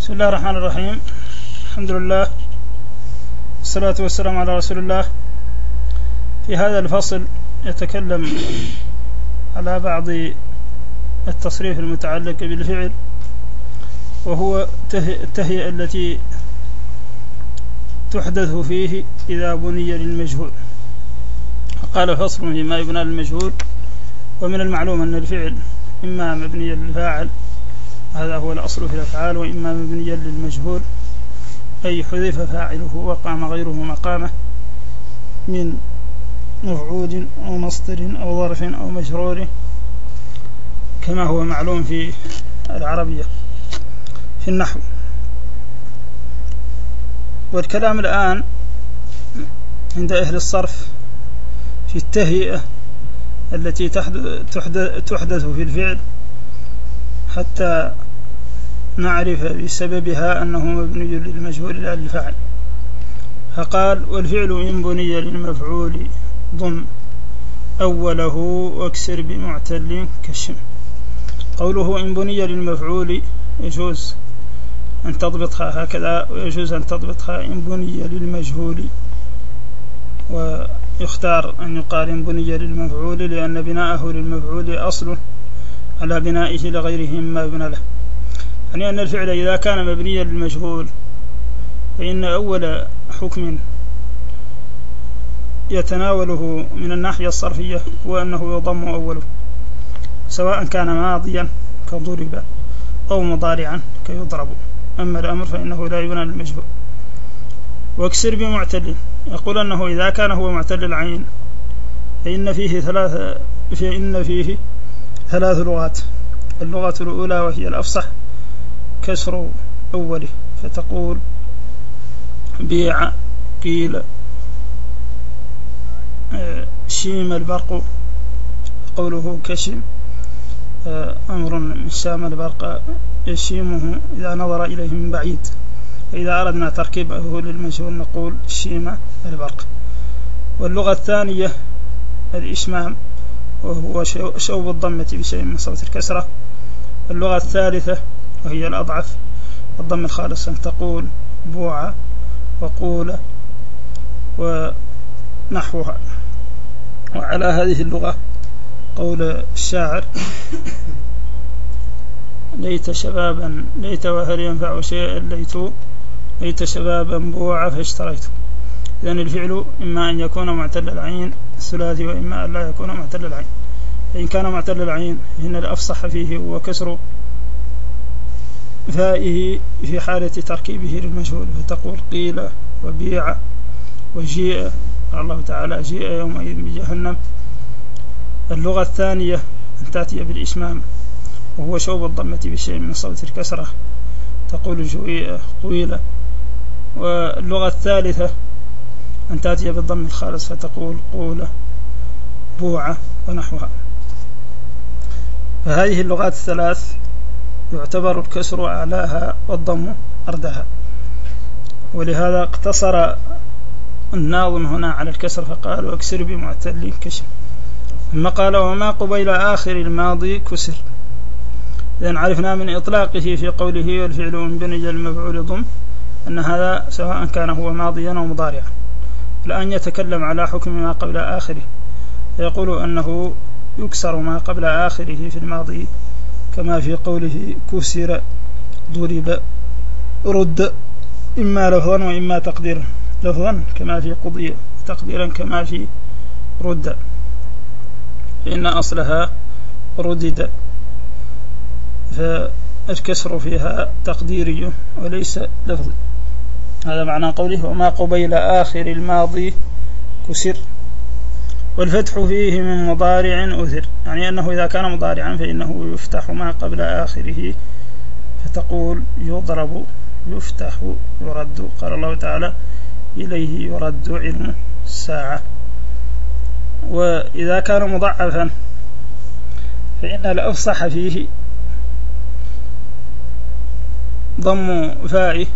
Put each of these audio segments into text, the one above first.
بسم الله الرحمن الرحيم. الحمد لله والصلاة والسلام على رسول الله. في هذا الفصل يتكلم على بعض التصريف المتعلق بالفعل، وهو التهيئة التي تحدث فيه إذا بني للمجهول. قال فصل فيما يبنى للمجهول. ومن المعلوم أن الفعل إما مبنيا للفاعل، هذا هو الأصل في الأفعال، وإما مبنيا للمجهول أي حذف فاعله وقام غيره مقامه من مفعول أو مصدر أو ظرف أو مجرور، كما هو معلوم في العربية في النحو. والكلام الآن عند أهل الصرف في التهيئة التي تحدث في الفعل حتى نعرف بسببها أنه مبني للمجهول لا للفاعل. فقال: والفعل إن بني للمفعول ضم أوله واكسر بمعتل كالشم. قوله إن بني للمفعول يجوز أن تضبطها هكذا، ويجوز أن تضبطها إن بني للمجهول، ويختار أن يقال إن بني للمفعول لأن بناءه للمفعول أصل على بنائه لغيره مما يبنى له. يعني أن الفعل إذا كان مبنيا للمجهول فإن أول حكم يتناوله من الناحية الصرفية هو أنه يضم أوله، سواء كان ماضيا كضرب أو مضارعا كيضرب. أما الأمر فإنه لا يبنى للمجهول. واكسر بمعتل، يقول أنه إذا كان هو معتل العين فإن فيه ثلاث لغات. اللغة الأولى وهي الأفصح كسر أوله، فتقول بيع، قيل، شيم البرق، قوله كشم أمر من شام البرق يشيمه إذا نظر إليه من بعيد. فإذا أردنا تركيبه للمجهول نقول شيم البرق. واللغة الثانية الإشمام، وهو شوب الضمة بشيء من صوت الكسرة. اللغة الثالثة وهي الأضعف الضم الخالص، أن تقول بوعة وقول ونحوها. وعلى هذه اللغة قول الشاعر: ليت شبابا ليت وهل ينفع شيئا ليت شبابا بوعة فاشتريته. إذن الفعل إما أن يكون معتل العين الثلاثي، وإما أن لا يكون معتل العين. فإن كان معتل العين فإن الأفصح فيه هو كسر فائه في حالة تركيبه للمجهول، فتقول قيل وبيع وجيء. قال الله تعالى: جيء يومئذ بجهنم. اللغة الثانية أن تأتي بالإشمام، وهو شوب الضمة بشيء من صوت الكسرة، تقول جويء قويل. واللغة الثالثة أن تأتي بالضم الخالص، فتقول قول بوعة ونحوها. فهذه اللغات الثلاث يعتبر الكسر أعلاها والضم أرداها، ولهذا اقتصر الناظم هنا على الكسر فقال: واكسر بمعتل كشم. ثم قال: وما قبيل آخر الماضي كسر. إذن عرفنا من إطلاقه في قوله والفعل إن بني للمفعول ضم أن هذا سواء كان هو ماضيا أو مضارعا. الآن يتكلم على حكم ما قبل آخره، يقول أنه يكسر ما قبل آخره في الماضي، كما في قوله كسر، ضرب، رد، إما لفظا وإما تقديرا. لفظا كما في قضية، تقديرا كما في رد، فإن أصلها ردد، فالكسر فيها تقديري وليس لفظي. هذا معنى قوله وما قبيل آخر الماضي كسر. والفتح فيه من مضارع أثر، يعني أنه إذا كان مضارعا فإنه يفتح ما قبل آخره، فتقول يضرب، يفتح، يرد. قال الله تعالى: إليه يرد علم الساعة. وإذا كان مضعفا فإن الأفصح فيه ضم فائه،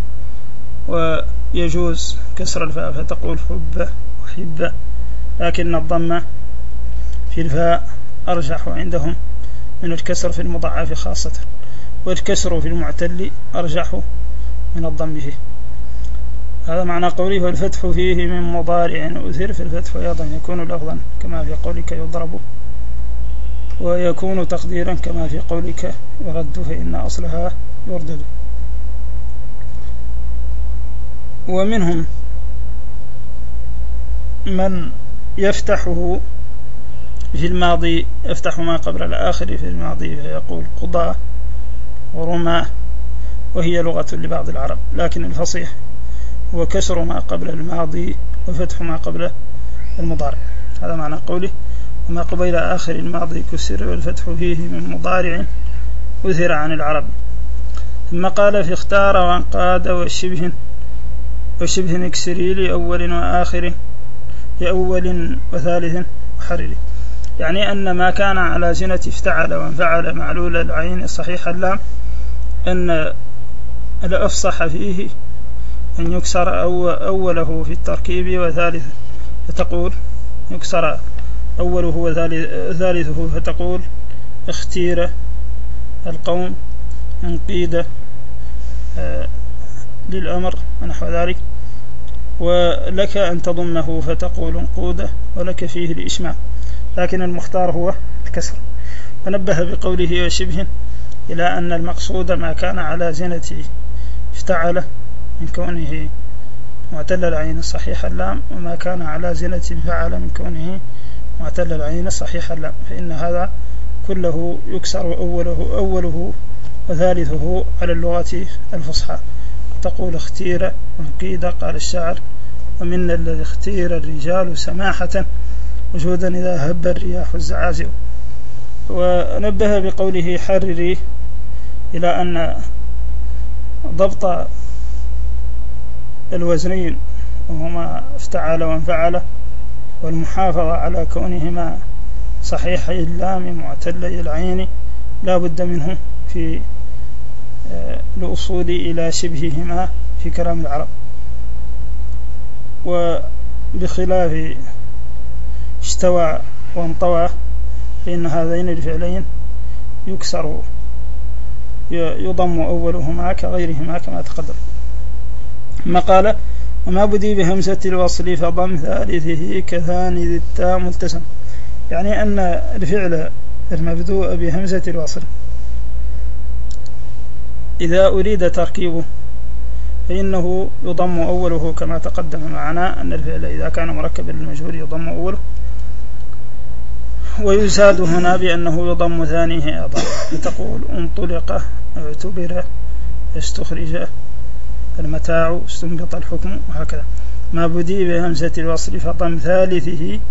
ويجوز كسر الفاء، فتقول حب وحب، لكن الضمة في الفاء أرجح عندهم من الكسر في المضاعف خاصة. والكسر في المعتل أرجح من الضم فيه. هذا معنى قوله والفتح فيه من مضارع أثر، في الفتح أيضا يكون لفظا كما في قولك يضرب، ويكون تقديرا كما في قولك يرد فإن أصلها يردد. ومنهم من يفتحه في الماضي، يفتح ما قبل الآخر في الماضي فيقول قضى ورمى، وهي لغة لبعض العرب، لكن الفصيح هو كسر ما قبل الماضي وفتح ما قبل المضارع. هذا معنى قوله وما قبل آخر الماضي كسر والفتح فيه من مضارع أثر عن العرب. ثم قال في اختار وانقاد وشبه اكسري لأول وآخر لأول وثالث وحرري، يعني أن ما كان على زنة افتعل وانفعل معلول العين صحيح اللام، أن الأفصح فيه أن يكسر أوله في التركيب وثالثه، فتقول يكسر أوله وثالثه فتقول اختير القوم انقيد للأمر ونحو ذلك. ولك أن تضمه فتقول انقود، ولك فيه الإشمام، لكن المختار هو الكسر. فنبه بقوله وشبه إلى أن المقصود ما كان على زنة افتعل من كونه معتل العين صحيح اللام، وما كان على زنة فعل من كونه معتل العين صحيح اللام، فإن هذا كله يكسر أوله وثالثه على اللغة الفصحى. تقول اختير وانقيد، قال الشاعر ومن الذي اختير الرجال سماحة وجودا إذا هب الرياح الزعازع. ونبه بقوله حرري إلى أن ضبط الوزنين وهما افتعل وانفعل والمحافظة على كونهما صحيحي اللام معتلي العين لا بد منه في الأصول إلى شبههما في كلام العرب. وبخلاف استوى وانطوى فإن هذين الفعلين يكسر يضم أولهما كغيرهما كما تقدم. ما قال وما بدي بهمزة الوصل فضم ثالثه كثاني ذي التاء ملتزم، يعني أن الفعل المبدوء بهمزة الوصل إذا أريد تركيبه فإنه يضم أوله كما تقدم معنا، أن الفعل إذا كان مركبا للمجهول يضم أوله، ويزاد هنا بأنه يضم ثانيه أيضا، فتقول انطلق اعتبر استخرج المتاع استنبط الحكم، وهكذا. ما بدي بهمزة الوصل فضم ثالثه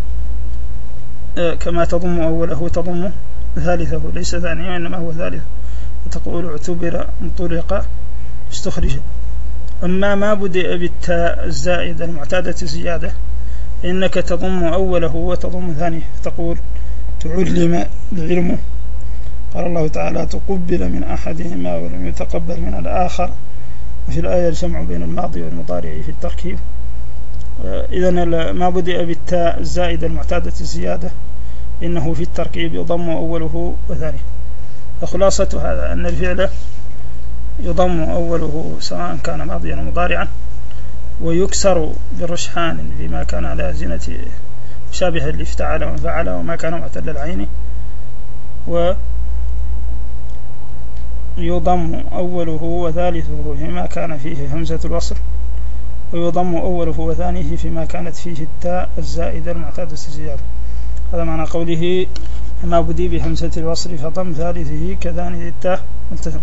كما تضم أوله تضم ثالثه، ليس ثانيه إنما هو ثالث، وتقول اعتبر انطلق استخرج. أما ما بدأ بالتاء الزائدة المعتادة الزيادة إنك تضم أوله وتضم ثانيه، تقول تعلم العلم، قال الله تعالى تقبل من أحدهما ولم يتقبل من الآخر، وفي الآية الجمع بين الماضي والمضارع في التركيب. إذن ما بدأ بالتاء الزائدة المعتادة الزيادة إنه في التركيب يضم أوله وثانيه. فخلاصة هذا أن الفعل يضم أوله سواء كان ماضيا ومضارعا، ويكسر بالرشحان فيما كان على زنة مشابه لافتعل وانفعل وما كان معتل العين، ويضم أوله وثالثه فيما كان فيه همزة الوصل، ويضم أوله وثانيه فيما كانت فيه التاء الزائدة المعتادة الزيادة. هذا معنى قوله ما بدي بهمزة الوصل فضم ثالثه كثاني التاء ملتزم.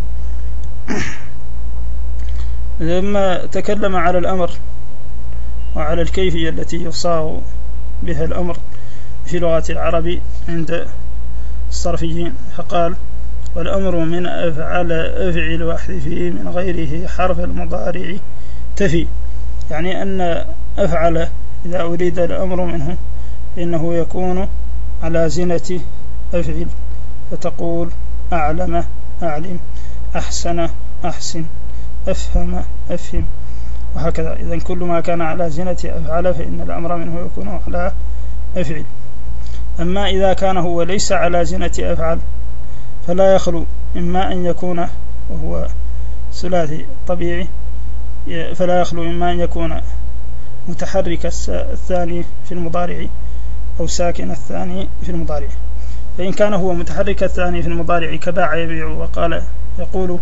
لما تكلم على الأمر وعلى الكيفية التي يصاغ بها الأمر في لغة العرب عند الصرفيين، فقال والأمر من أفعل واحذفه من غيره حرف المضارع تفي، يعني أن أفعل إذا أريد الأمر منه إنه يكون على زنة أفعل، فتقول أعلم أعلم، أحسن أحسن، أفهم أفهم، وهكذا. إذن كل ما كان على زنة أفعل فإن الأمر منه يكون على أفعل. أما إذا كان هو ليس على زنة أفعل فلا يخلو إما أن يكون وهو ثلاثي طبيعي، فلا يخلو إما أن يكون متحرك الثاني في المضارع أو ساكن الثاني في المضارع. فإن كان هو متحرك الثاني في المضارع كباع يبيع وقال يقول،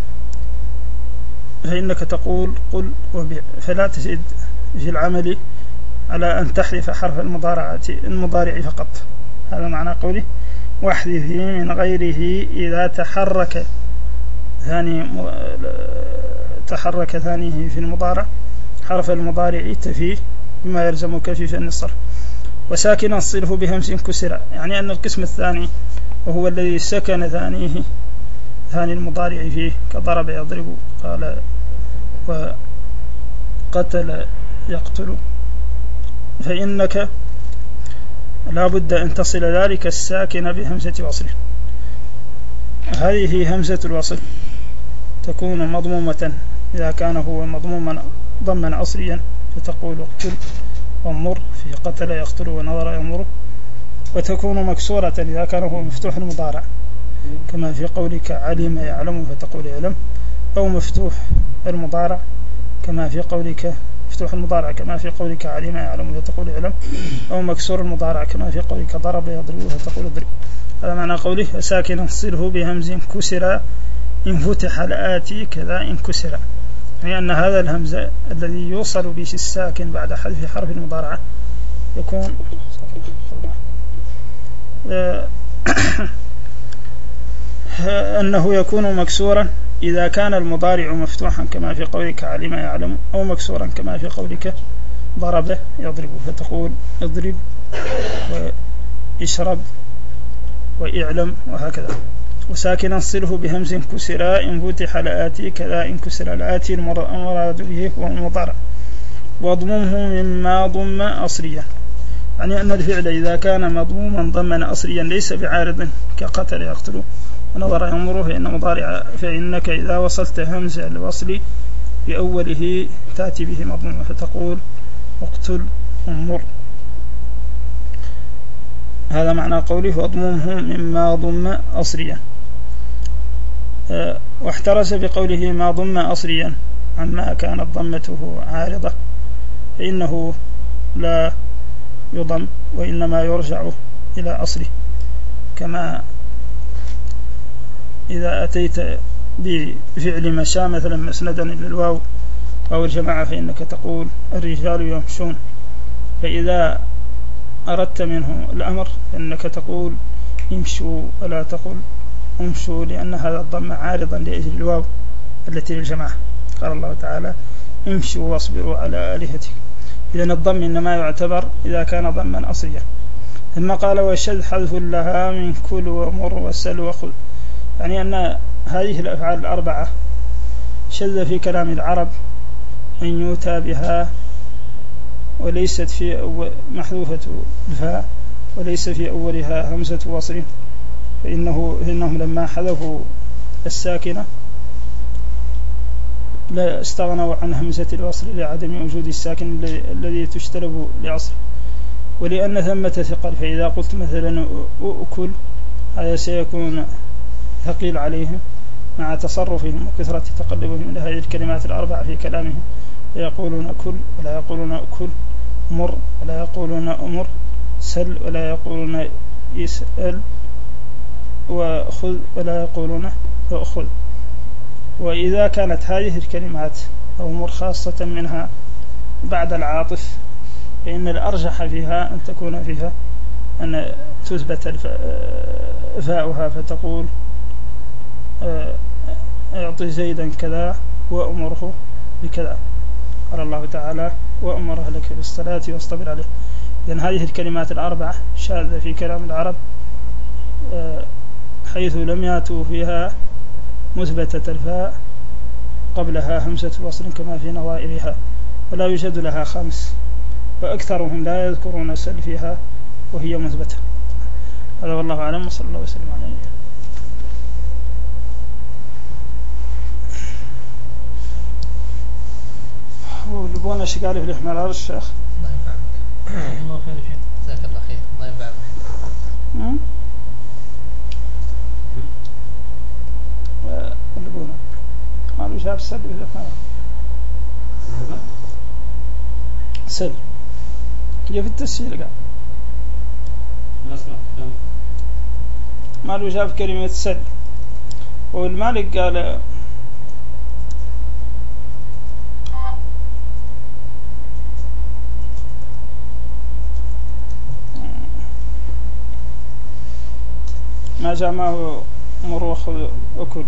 فإنك تقول قل وبيع، فلا تزيد في العمل على أن تحذف حرف المضارع فقط. هذا معنى قوله واحذفه من غيره إذا تحرك ثانيه في المضارع حرف المضارع تفيه بما يلزمك في فن الصرف. وساكنا الصرف بهمس كسر، يعني أن القسم الثاني وهو الذي سكن ثاني المضارع فيه كضرب يضرب، قال وقتل يقتل، فإنك لا بد أن تصل ذلك الساكن بهمزة وصل. هذه همزة الوصل تكون مضمومة إذا كان هو مضموما ضمن أصليا، فتقول اقتل وانظر في قتل يقتل ونظر ينظر. وتكون مكسورة إذا كان هو مفتوح المضارع كما في قولك علم يعلم فتقول يعلم، أو مفتوح المضارع كما في قولك مفتوح المضارع كما في قولك علم يعلم فتقول يعلم، أو مكسور المضارع كما في قولك ضرب يضرب فتقول اضرب. هذا معنى قوله ساكن صله بهمز كسر إن فتح الآتي كذا إن كسر، يعني أن هذا الهمزة الذي يوصل به الساكن بعد حذف حرف المضارعة يكون أنه يكون مكسورا إذا كان المضارع مفتوحا كما في قولك علم يعلم، أو مكسورا كما في قولك ضرب يضرب فتقول اضرب واشرب وإعلم وهكذا. وساكنا صله بهمز كسرا إن فتح الآتي كذا إن كسر الآتي المراد به هو المضارع. وضممه مما ضم أصليا، يعني أن الفعل إذا كان مضموما ضمن أصليا ليس بعارض كقتل يقتل ونظر ينظر فإن مضارع، فإنك إذا وصلت همزة الوصل بأوله تأتي به مضموما فتقول اقتل انظر. هذا معنى قوله وضممه مما ضم أصليا. واحترس بقوله ما ضم أصليا عما كانت ضمته عارضة، فإنه لا يضم وإنما يرجع إلى أصله، كما إذا أتيت بفعل مشى مثلا مسندا إلى الواو أو الجماعة فإنك تقول الرجال يمشون، فإذا أردت منه الأمر فإنك تقول امشوا ولا تقل امشوا، لأن هذا الضم عارضا لأجل الواو التي للجماعة. قال الله تعالى امشوا واصبروا على آلهتكم، إذن الضم إنما يعتبر إذا كان ضما أصليا. ثم قال وشذ حذف لها من كل ومر وسل وخذ، يعني أن هذه الأفعال الأربعة شذ في كلام العرب أن يؤتى بها وليست في محذوفة الفاء وليس في أولها همزة وصل، فإنهم لما حذفوا الساكنة لا استغنوا عن همزة الوصل لعدم وجود الساكن الذي تجتلب لعصر، ولأن ثمة ثقل، فإذا قلت مثلا أؤكل هذا سيكون ثقيل عليهم مع تصرفهم وكثرة تقلبهم لهذه الكلمات الأربع في كلامهم، يقولون كل ولا يقولون أكل، مر ولا يقولون أمر، سل ولا يقولون يسأل، وخذ ولا يقولون أخذ. وإذا كانت هذه الكلمات أو مر خاصة منها بعد العاطف فإن الأرجح فيها أن تكون فيها أن تثبت فاؤها، فتقول اعطي زيدا كذا وأمره بكذا. قال الله تعالى وأمر أهلك بالصلاة واصطبر عليه. إذن هذه الكلمات الأربعة شاذة في كلام العرب حيث لم يأتوا فيها مثبتة الفاء قبلها همزة وصل كما في نظائرها، ولا يوجد لها خامس، وأكثرهم لا يذكرون سل فيها وهي مثبتة. هذا والله أعلم، وصلى الله وسلم على نبينا. ولبونا شقال في الإحمرار الشيخ الله خير شيء، جزاك الله خير، الله ينفعك. شاف السل سل جاء في التسجيل قال ما له شاف كلمة سل. والمالك قال ما جاء معه مروخ وكل.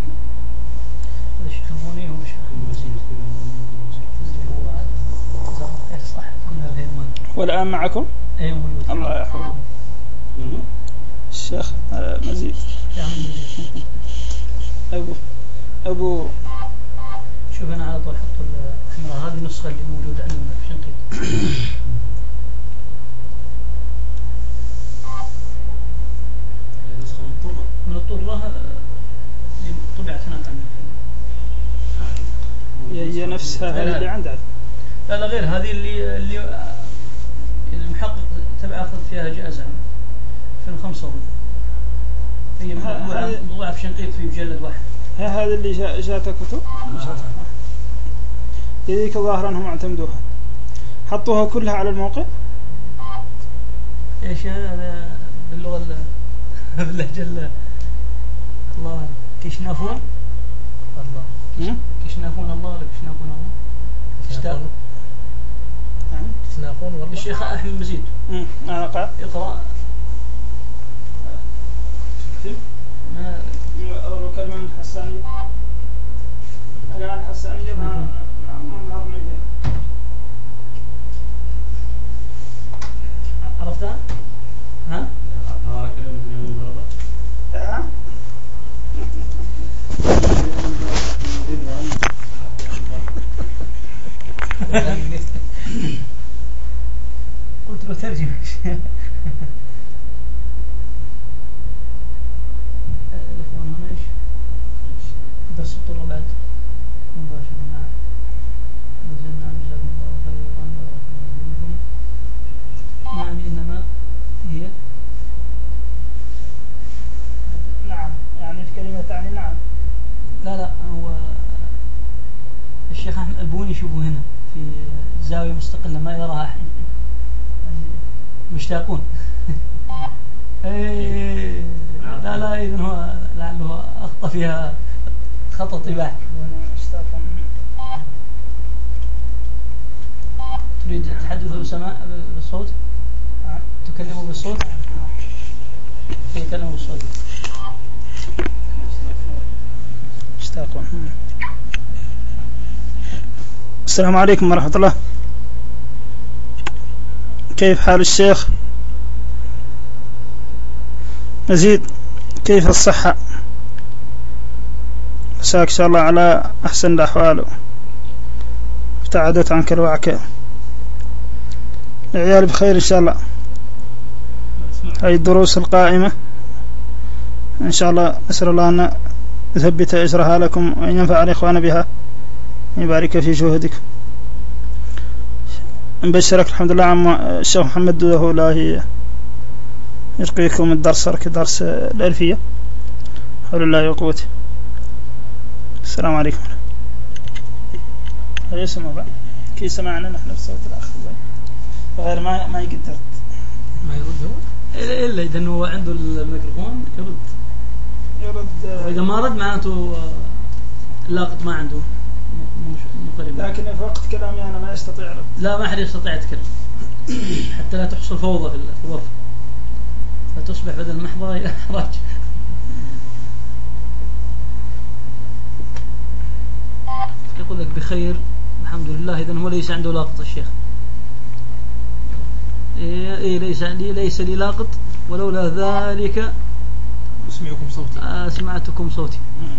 والآن معكم الله يحفظه الشيخ مزيد أبو شوف أنا على طول حط الحمراء هذه نسخة اللي موجودة عندنا في شنقيط. من الطرة طبعت هناك عندنا. هي نفسها هذه اللي عندها. لا غير هذه اللي المحقق تبع أخذ فيها جائزة 2005 هي موضوعة في شنقيط في مجلد واحد. هذه اللي جاتها كتب. يديك الظاهر أنهم اعتمدوها حطوها كلها على الموقع. ايش هذا باللغة باللهجة الله كشنافون الله كشنافون الله ولا كشنافون الله كشنافون والله. الشيخ أحمد مزيد أنا قال اقرأ ما أول كلمة من حسانية قال حسانية ما نهارنا فيها عرفتها؟ ها؟ قلت له ترجم. الإخوان هنا إيش درس الطلاب بعد مباشرة. نعم نزلنا جزاكم الله خيرا ورحمة الله. يعني إنما هي نعم يعني الكلمة تعني نعم. لا هو الشيخ أحمد البوني شوفوا هنا في زاوية مستقلة ما يراها أحد مشتاقون. لا إذن هو لعله أخطأ فيها خطأ طباع. تريد تحدث بالصوت؟ تكلموا بالصوت؟ يكلموا بالصوت. مشتاقون. السلام عليكم ورحمة الله. كيف حال الشيخ مزيد؟ كيف الصحة؟ مساك إن شاء الله على أحسن الأحوال ابتعدت عنك الوعكة. العيال بخير إن شاء الله. هاي الدروس القائمة إن شاء الله نسأل الله أن يثبت أجرها لكم وأن ينفع الإخوان بها يبارك في جهدكم. نبشرك الحمد لله عم الشيخ محمد دوده لا يرقيكم الدرس كدرس الألفية حول الله وقوته. السلام عليكم. هذا يسمع بقى كي سمعنا نحن بصوت الأخ غير ما يقدر ما يرد هو إلا إذا هو عنده الميكروفون يرد وإذا ما رد معناته اللاقط ما عنده مقرب. لكن في وقت كلامي أنا ما يستطيع رد. لا ما حد يستطيع يتكلم حتى لا تحصل فوضى في الغرفة فتصبح بدل المحضر إلى إحراج. يقول لك بخير الحمد لله. إذن هو ليس عنده لاقط الشيخ. ليس لي لاقط ولولا ذلك أسمعتكم صوتي.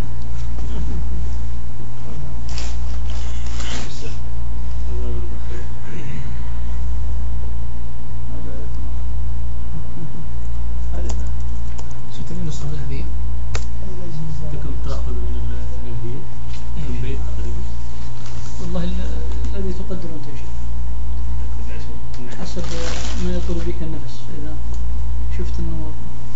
ستين نصف الهدية تكون تأخذ من الهدية من بيت تقريبا. والله الذي تقدر أنت شيء حسب ما يطول بك النفس. إذا شفت أنه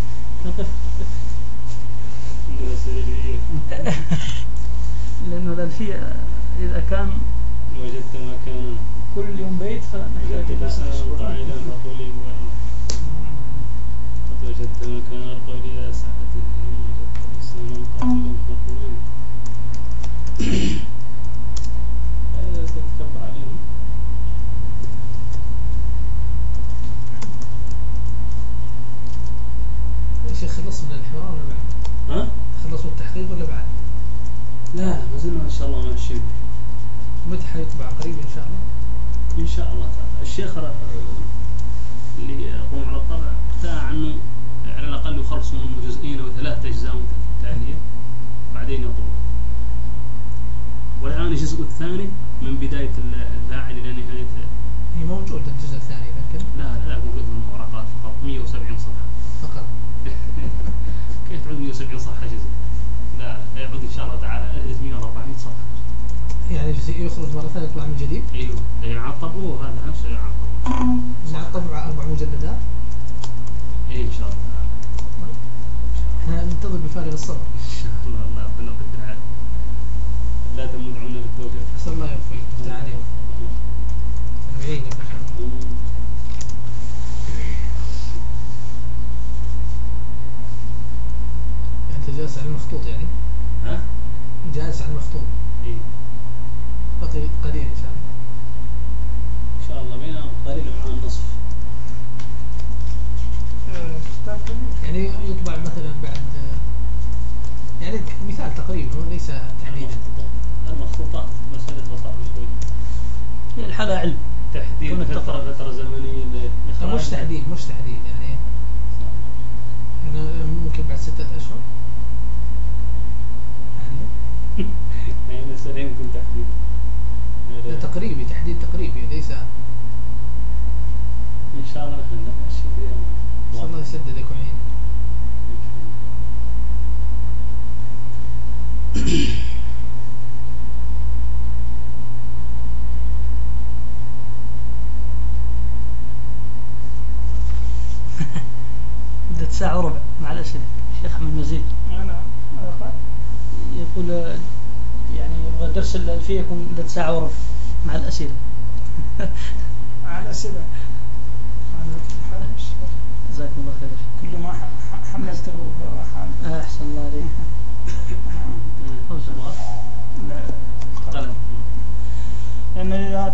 نقف لأنه هذا الألفية إذا كان وجدت مكانا كل يوم بيت فنحتاج وجدت إلى لسانا أسبوع. قائلا فقولي قد وجدت مكان القول يا سعدتي وجدت لسانا قائلا فقولي هذا تتكبر عليهم. يا شيخ خلص من الحوار ولا بعد؟ ها؟ خلصوا التحقيق ولا بعد؟ لا ما زلنا ان شاء الله ماشيين. متى حيطبع قريب ان شاء الله؟ ان شاء الله تعالى. الشيخ اللي يقوم على الطبع اقتنع انه على الاقل يخلصوا من جزئين او 3 اجزاء متتاليه بعدين يطلب. والان الجزء الثاني من بدايه الفاعل الى نهايته. هي موجود الجزء الثاني لكن لا موجود منه ورقات فقط 170 صفحه فقط. كيف تعود 170 صفحه جزء؟ لا يعود ان شاء الله تعالى 300 400 صفحه. يعني الجزء يخرج مرة ثانية يطلع من جديد؟ ايوه يعطبوه هذا نفسه يعطبوه. نعطبع 4 مجلدات؟ اي ان شاء الله تعالى. احنا ننتظر بفارغ الصبر. ان شاء الله الله يعطينا قدر العافيه. لا تمد عنا بالتوفيق. نسأل الله يوفقك ويفتح عليك. ويعينك ان شاء الله. انت جالس على المخطوط يعني؟ ها؟ جالس على المخطوط. اي بقي قليل ان شاء الله. ان شاء الله بينا قليل مع النصف. يعني يطبع مثلا بعد يعني مثال تقريبا وليس تحديدا. المخطوطات مسألة صعبة شوي. هي الحالة علم. تحديد فترة زمنية مش تحديد يعني ممكن بعد 6 أشهر. يعني مسألة يمكن تحديد. تقريبي تحديد تقريبي ليس. إن شاء الله نحن ماشي بها. إن شاء الله يسددك ويعينك. مدة ساعة وربع مع الأسئلة. الشيخ أحمد مزيد يقول يعني يبغى درس الألفية يكون مدة ساعة وربع مع الأسئلة. مع الأسئلة. جزاكم الله خير. كل ما حملته فهو أحسن الله عليك. قلم. لأن إذا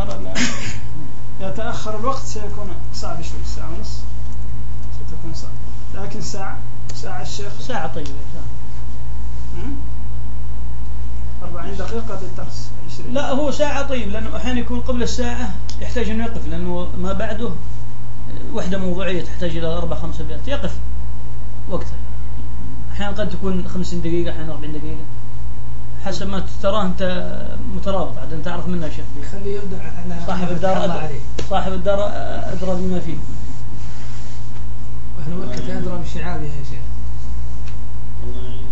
تأخر الوقت سيكون صعب شوي. 1.5 ساعة ستكون صعب. لكن ساعة الشيخ ساعة طيبة. 40 دقيقة للدرس 20. لا هو ساعة طيب لأنه أحيانا يكون قبل الساعة يحتاج أنه يقف لأنه ما بعده وحدة موضوعية تحتاج إلى 4-5 أبيات يقف وقتها. أحيانا قد تكون 50 دقيقة أحيانا 40 دقيقة حسب ما تراه أنت مترابط عاد أنت تعرف منه شيء. يخليه يبدأ على صاحب الدار أدرى بما فيه. وإحنا مكة أدرى بشعابها يا شيخ. الله يعينك.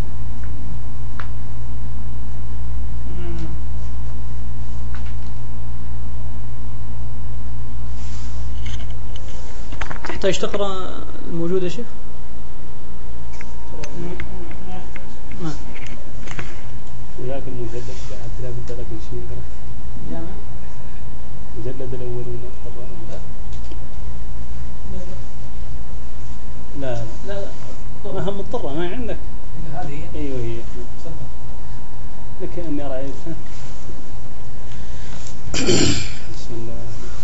تحتاج تقرأ الموجود يا شيخ؟ ما ذاك المجلد بعد لا بد لك شيء جامع مجلد الأولين طبعا. لا ما هم مضطرة ما عندك. هذه أيوه هي. لك أني رأيتها. بسم الله.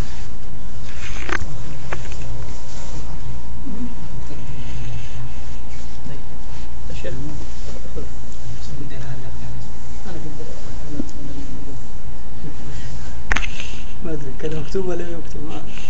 الشيخ ما أدري كذا مكتوب ولا مكتوب.